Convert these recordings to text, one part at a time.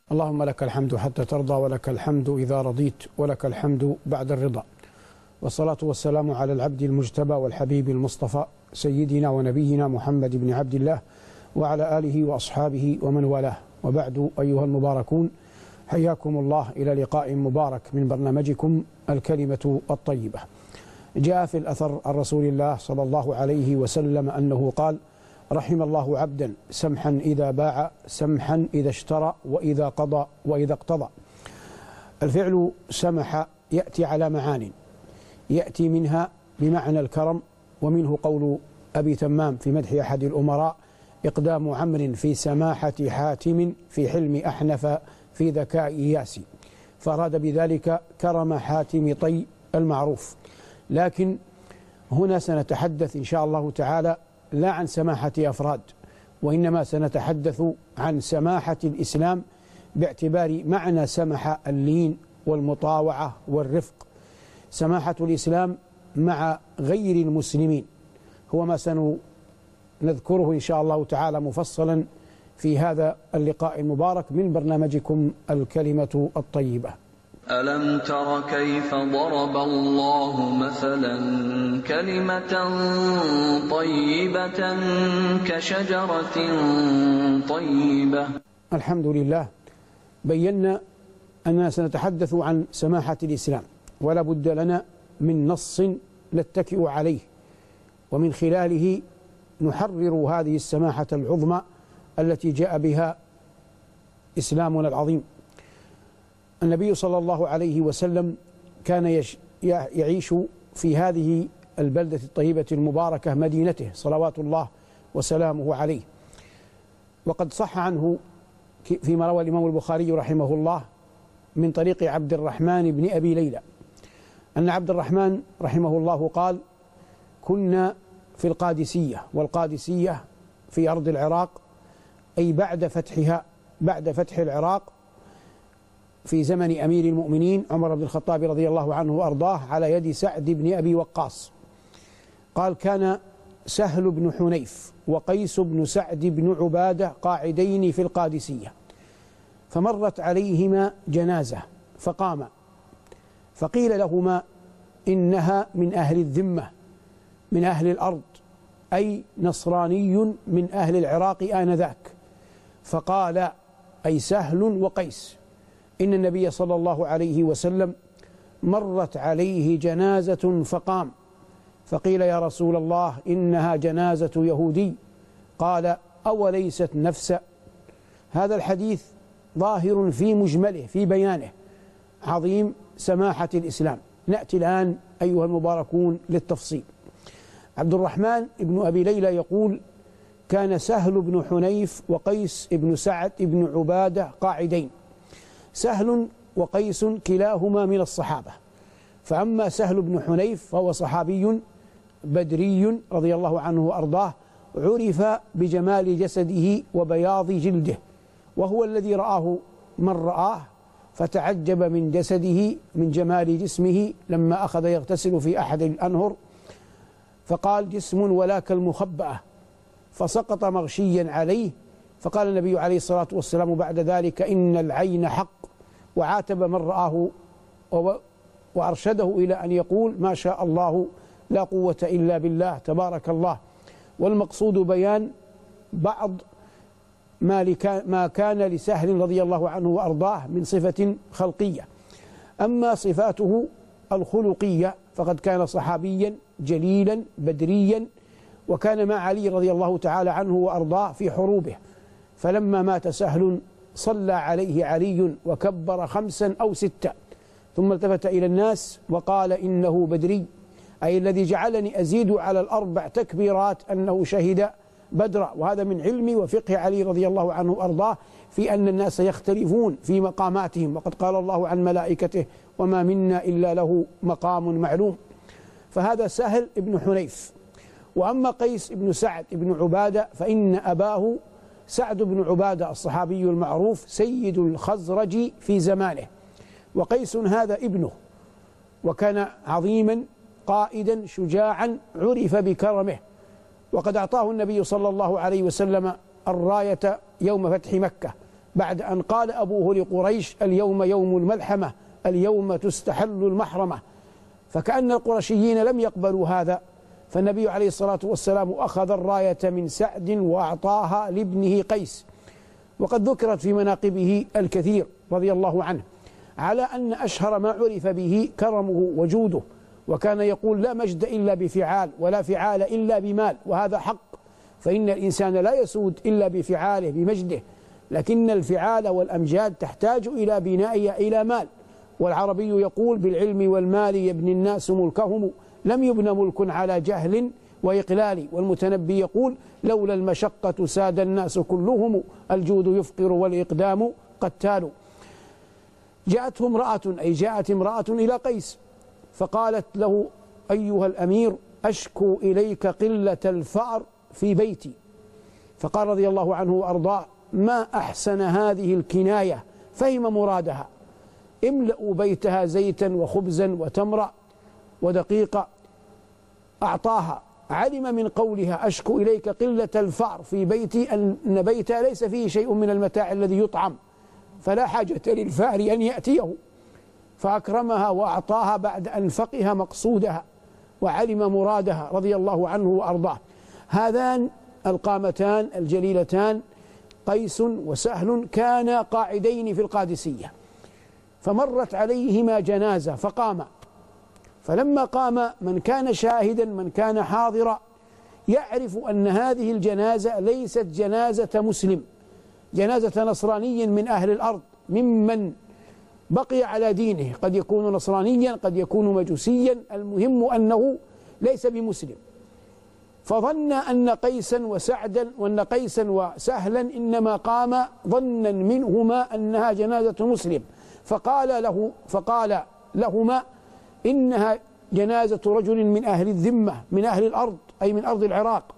اللهم لك الحمد حتى ترضى، ولك الحمد إذا رضيت، ولك الحمد بعد الرضا. والصلاة والسلام على العبد المجتبى والحبيب المصطفى سيدنا ونبينا محمد بن عبد الله وعلى آله وأصحابه ومن والاه، وبعد. أيها المباركون، حياكم الله إلى لقاء مبارك من برنامجكم الكلمة الطيبة. جاء في الأثر عن رسول الله صلى الله عليه وسلم أنه قال: رحم الله عبدا سمحا إذا باع، سمحا إذا اشترى، وإذا قضى وإذا اقتضى. الفعل سمح يأتي على معان، يأتي منها بمعنى الكرم، ومنه قول أبي تمام في مدح أحد الأمراء: إقدام عمرو في سماحة حاتم، في حلم أحنف، في ذكاء ياسي. فأراد بذلك كرم حاتم طي المعروف. لكن هنا سنتحدث إن شاء الله تعالى لا عن سماحة أفراد، وإنما سنتحدث عن سماحة الإسلام باعتبار معنى سمح اللين والمطاوعة والرفق. سماحة الإسلام مع غير المسلمين هو ما سنذكره إن شاء الله تعالى مفصلا في هذا اللقاء المبارك من برنامجكم الكلمة الطيبة. ألم تر كيف ضرب الله مثلا كلمة طيبة كشجرة طيبة. الحمد لله، بينا أننا سنتحدث عن سماحة الإسلام، ولا بد لنا من نص نتكئ عليه، ومن خلاله نحرر هذه السماحة العظمى التي جاء بها إسلامنا العظيم. النبي صلى الله عليه وسلم كان يعيش في هذه البلدة الطيبة المباركة مدينته صلوات الله وسلامه عليه. وقد صح عنه فيما روى الإمام البخاري رحمه الله من طريق عبد الرحمن بن أبي ليلى أن عبد الرحمن رحمه الله قال: كنا في القادسية، والقادسية في أرض العراق، أي بعد فتحها، بعد فتح العراق في زمن أمير المؤمنين عمر بن الخطاب رضي الله عنه وأرضاه على يد سعد بن أبي وقاص. قال: كان سهل بن حنيف وقيس بن سعد بن عبادة قاعدين في القادسية، فمرت عليهما جنازة فقاما، فقيل لهما: إنها من أهل الذمة، من أهل الأرض، أي نصراني من أهل العراق آنذاك. فقال، أي سهل وقيس: إن النبي صلى الله عليه وسلم مرت عليه جنازة فقام، فقيل: يا رسول الله، إنها جنازة يهودي. قال: أوليست نفسا؟ هذا الحديث ظاهر في مجمله في بيانه عظيم سماحة الإسلام. نأتي الآن أيها المباركون للتفصيل. عبد الرحمن بن أبي ليلى يقول: كان سهل بن حنيف وقيس بن سعد بن عبادة قاعدين. سهل وقيس كلاهما من الصحابة، فأما سهل بن حنيف فهو صحابي بدري رضي الله عنه وأرضاه، عرف بجمال جسده وبياض جلده، وهو الذي رآه من رآه فتعجب من جسده، من جمال جسمه، لما أخذ يغتسل في أحد الأنهر فقال: جسم ولا كالمخبأة، فسقط مغشيا عليه. فقال النبي عليه الصلاة والسلام بعد ذلك: إن العين حق، وعاتب من رآه وأرشده إلى أن يقول: ما شاء الله لا قوة إلا بالله، تبارك الله. والمقصود بيان بعض ما كان لسهل رضي الله عنه وأرضاه من صفة خلقية. أما صفاته الخلقية فقد كان صحابيا جليلا بدريا، وكان مع علي رضي الله تعالى عنه وأرضاه في حروبه. فلما مات سهل صلى عليه علي وكبر 5 أو 6، ثم التفت إلى الناس وقال: إنه بدري، أي الذي جعلني أزيد على ال4 تكبيرات أنه شهد بدرا. وهذا من علم وفقه علي رضي الله عنه وأرضاه في أن الناس يختلفون في مقاماتهم، وقد قال الله عن ملائكته: وما منا إلا له مقام معلوم. فهذا سهل بن حنيف. وأما قيس بن سعد بن عبادة فإن أباه سعد بن عبادة الصحابي المعروف سيد الخزرج في زمانه، وقيس هذا ابنه، وكان عظيما قائدا شجاعا عرف بكرمه، وقد أعطاه النبي صلى الله عليه وسلم الراية يوم فتح مكة بعد أن قال أبوه لقريش: اليوم يوم الملحمة، اليوم تستحل المحرمة. فكأن القرشيين لم يقبلوا هذا، فالنبي عليه الصلاة والسلام أخذ الراية من سعد وأعطاها لابنه قيس. وقد ذكرت في مناقبه الكثير رضي الله عنه، على أن أشهر ما عرف به كرمه وجوده، وكان يقول: لا مجد إلا بفعال، ولا فعال إلا بمال. وهذا حق، فإن الإنسان لا يسود إلا بفعاله بمجده، لكن الفعال والأمجاد تحتاج إلى بنائها إلى مال. والعربي يقول: بالعلم والمال يبني الناس ملكهم، لم يبن ملك على جهل وإقلال. والمتنبي يقول: لولا المشقة ساد الناس كلهم، الجود يفقر والإقدام قتال. جاءته امرأة، أي جاءت امرأة إلى قيس فقالت له: أيها الأمير، أشكو إليك قلة الفأر في بيتي. فقال رضي الله عنه وأرضاه: ما أحسن هذه الكناية، فهم مرادها. املأوا بيتها زيتا وخبزا وتمرا ودقيقا. أعطاها. علم من قولها: أشكو إليك قلة الفأر في بيتي أن بيتها ليس فيه شيء من المتاع الذي يطعم، فلا حاجة للفأر أن يأتيه، فأكرمها وأعطاها بعد أن فقه مقصودها وعلم مرادها رضي الله عنه وأرضاه. هذان القامتان الجليلتان قيس وسهل كانا قاعدين في القادسية، فمرت عليهما جنازة فقاما. فلما قام، من كان شاهدا من كان حاضرا يعرف أن هذه الجنازة ليست جنازة مسلم، جنازة نصراني من أهل الأرض، ممن بقي على دينه، قد يكون نصرانيا قد يكون مجوسيا، المهم أنه ليس بمسلم. فظن أن قيسا وسعدا وأن قيسا وسهلا إنما قام ظنا منهما أنها جنازة مسلم، فقال لهما: إنها جنازة رجل من أهل الذمة من أهل الأرض، أي من أرض العراق.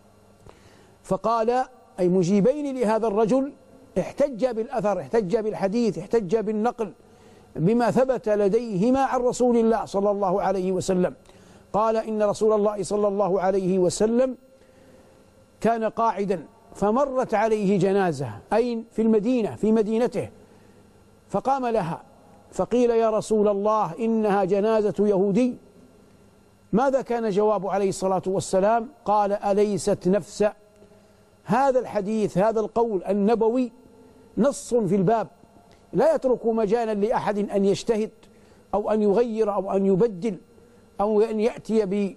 فقال، أي مجيبين لهذا الرجل، احتج بالأثر، احتج بالحديث، احتج بالنقل بما ثبت لديهما عن رسول الله صلى الله عليه وسلم. قال: إن رسول الله صلى الله عليه وسلم كان قاعدا فمرت عليه جنازة، أي في المدينة في مدينته، فقام لها، فقيل: يا رسول الله، إنها جنازة يهودي. ماذا كان جواب عليه الصلاة والسلام؟ قال: أليست نفس هذا الحديث، هذا القول النبوي نص في الباب، لا يترك مجالا لأحد أن يجتهد أو أن يغير أو أن يبدل أو أن يأتي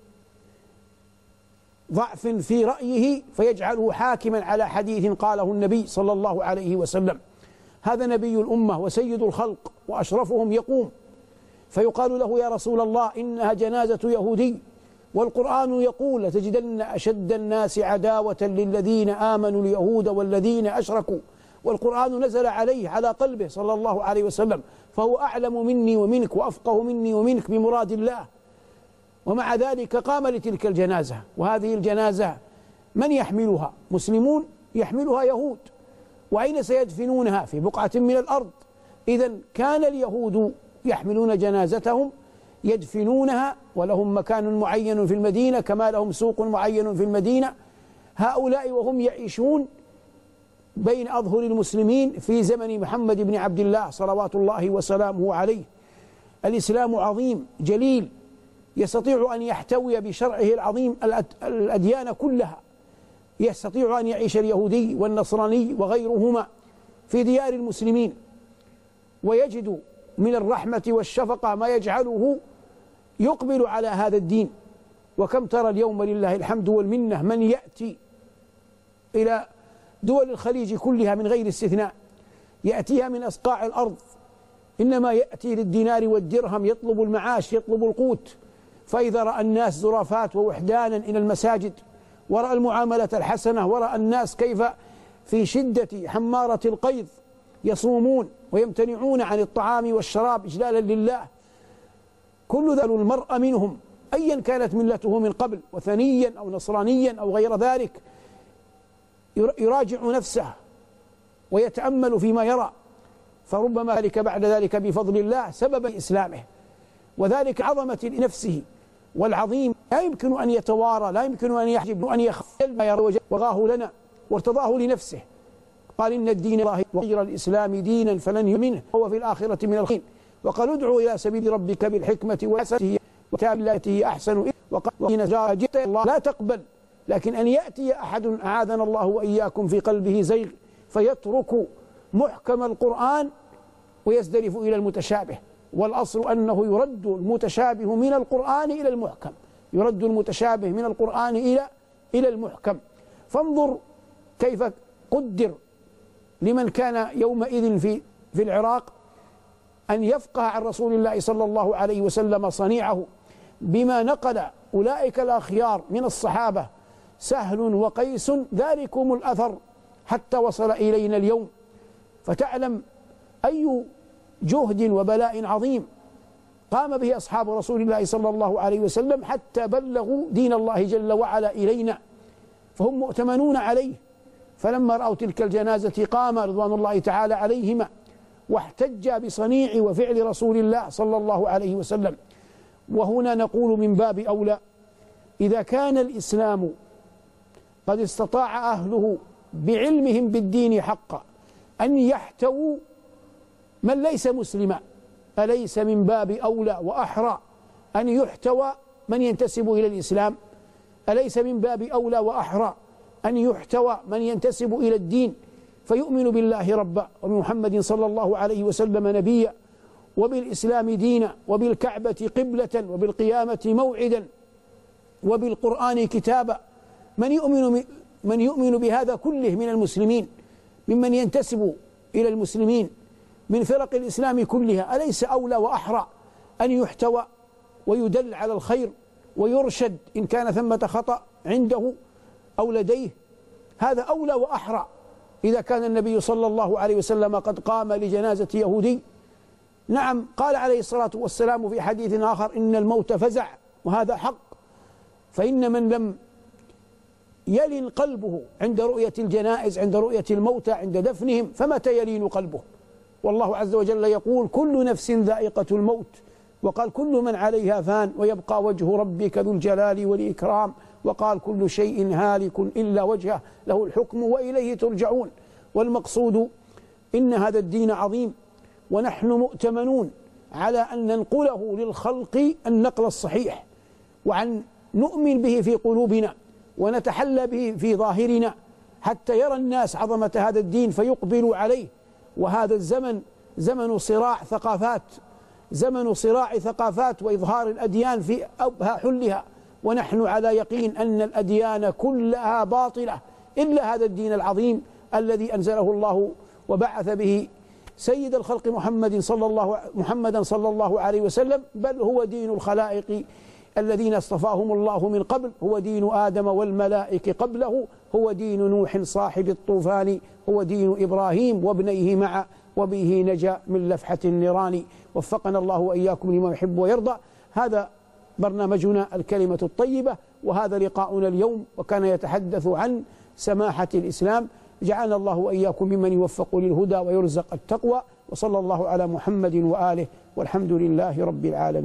بضعف في رأيه فيجعله حاكما على حديث قاله النبي صلى الله عليه وسلم. هذا نبي الأمة وسيد الخلق وأشرفهم يقوم، فيقال له: يا رسول الله، إنها جنازة يهودي، والقرآن يقول: لتجدن أشد الناس عداوة للذين آمنوا اليهود والذين أشركوا. والقرآن نزل عليه على قلبه صلى الله عليه وسلم، فهو أعلم مني ومنك وأفقه مني ومنك بمراد الله، ومع ذلك قام لتلك الجنازة. وهذه الجنازة من يحملها؟ مسلمون، يحملها يهود. وأين سيدفنونها؟ في بقعة من الأرض. إذن كان اليهود يحملون جنازتهم يدفنونها، ولهم مكان معين في المدينة كما لهم سوق معين في المدينة. هؤلاء وهم يعيشون بين أظهر المسلمين في زمن محمد بن عبد الله صلوات الله وسلامه عليه. الإسلام عظيم جليل، يستطيع أن يحتوي بشرعه العظيم الأديان كلها. يستطيع أن يعيش اليهودي والنصراني وغيرهما في ديار المسلمين، ويجد من الرحمة والشفقة ما يجعله يقبل على هذا الدين. وكم ترى اليوم لله الحمد والمنة من يأتي إلى دول الخليج كلها من غير استثناء، يأتيها من أصقاع الأرض، إنما يأتي للدينار والدرهم، يطلب المعاش، يطلب القوت. فإذا رأى الناس زرافات ووحدانا إلى المساجد، ورأى المعاملة الحسنة، ورأى الناس كيف في شدة حمارة القيظ يصومون ويمتنعون عن الطعام والشراب إجلالا لله، كل ذلك المرء منهم أيا كانت ملته من قبل، وثنيا أو نصرانيا أو غير ذلك، يراجع نفسه ويتأمل فيما يرى، فربما ذلك بعد ذلك بفضل الله سبب إسلامه، وذلك عظمة لنفسه. والعظيم لا يمكن أن يتوارى، لا يمكن أن يحجب، أن يخفي ما يرى وغاه لنا وارتضاه لنفسه. قال إن الدين الله وغير الإسلام دينا فلن يؤمنه هو في الآخرة من الخين. وقال ادعو إلى سبيل ربك بالحكمة والحسنة وتاب التي هي أحسن. وقال إن جئت الله لا تقبل، لكن أن يأتي أحد أعاذنا الله وإياكم في قلبه زيغ فيترك محكم القرآن ويزدرف إلى المتشابه. والأصل أنه يرد المتشابه من القرآن إلى المحكم، يرد المتشابه من القرآن إلى المحكم. فانظر كيف قدر لمن كان يومئذ في العراق أن يفقه عن رسول الله صلى الله عليه وسلم صنيعه بما نقل أولئك الأخيار من الصحابة سهل وقيس ذلكم الأثر حتى وصل إلينا اليوم. فتعلم أي جهد وبلاء عظيم قام به أصحاب رسول الله صلى الله عليه وسلم حتى بلغوا دين الله جل وعلا إلينا، فهم مؤتمنون عليه. فلما رأوا تلك الجنازة قام رضوان الله تعالى عليهما واحتج بصنيع وفعل رسول الله صلى الله عليه وسلم. وهنا نقول من باب أولى إذا كان الإسلام قد استطاع أهله بعلمهم بالدين حقا أن يحتووا من ليس مسلما، أليس من باب أولى وأحرى أن يحتوى من ينتسب إلى الإسلام؟ أليس من باب أولى وأحرى أن يحتوى من ينتسب إلى الدين فيؤمن بالله ربا وبمحمد صلى الله عليه وسلم نبيا وبالإسلام دينا وبالكعبة قبلة وبالقيامة موعدا وبالقرآن كتابا؟ من يؤمن بهذا كله من المسلمين ممن ينتسب إلى المسلمين من فرق الإسلام كلها، أليس أولى وأحرى أن يحتوى ويدل على الخير ويرشد إن كان ثمة خطأ عنده أو لديه؟ هذا أولى وأحرى إذا كان النبي صلى الله عليه وسلم قد قام لجنازة يهودي. نعم، قال عليه الصلاة والسلام في حديث آخر إن الموت فزع، وهذا حق. فإن من لم يلن قلبه عند رؤية الجنائز، عند رؤية الموتى، عند دفنهم، فمتى يلين قلبه؟ والله عز وجل يقول كل نفس ذائقة الموت، وقال كل من عليها فان ويبقى وجه ربك ذو الجلال والإكرام، وقال كل شيء هالك إلا وجهه له الحكم وإليه ترجعون. والمقصود إن هذا الدين عظيم، ونحن مؤتمنون على أن ننقله للخلق النقل الصحيح، وأن نؤمن به في قلوبنا ونتحلى به في ظاهرنا حتى يرى الناس عظمة هذا الدين فيقبلوا عليه. وهذا الزمن زمن صراع ثقافات، زمن صراع ثقافات وإظهار الأديان في أبهى حلها، ونحن على يقين أن الأديان كلها باطلة إلا هذا الدين العظيم الذي أنزله الله وبعث به سيد الخلق محمدا صلى الله عليه وسلم، بل هو دين الخلائق الذين اصطفاهم الله من قبل، هو دين آدم والملائكة قبله، هو دين نوح صاحب الطوفان، هو دين إبراهيم وابنيه معا وبه نجا من لفحة النيران. وفقنا الله وإياكم لما يحب ويرضى. هذا برنامجنا الكلمة الطيبة، وهذا لقاؤنا اليوم، وكان يتحدث عن سماحة الإسلام. جعلنا الله وإياكم ممن يوفق للهدى ويرزق التقوى، وصلى الله على محمد وآله، والحمد لله رب العالمين.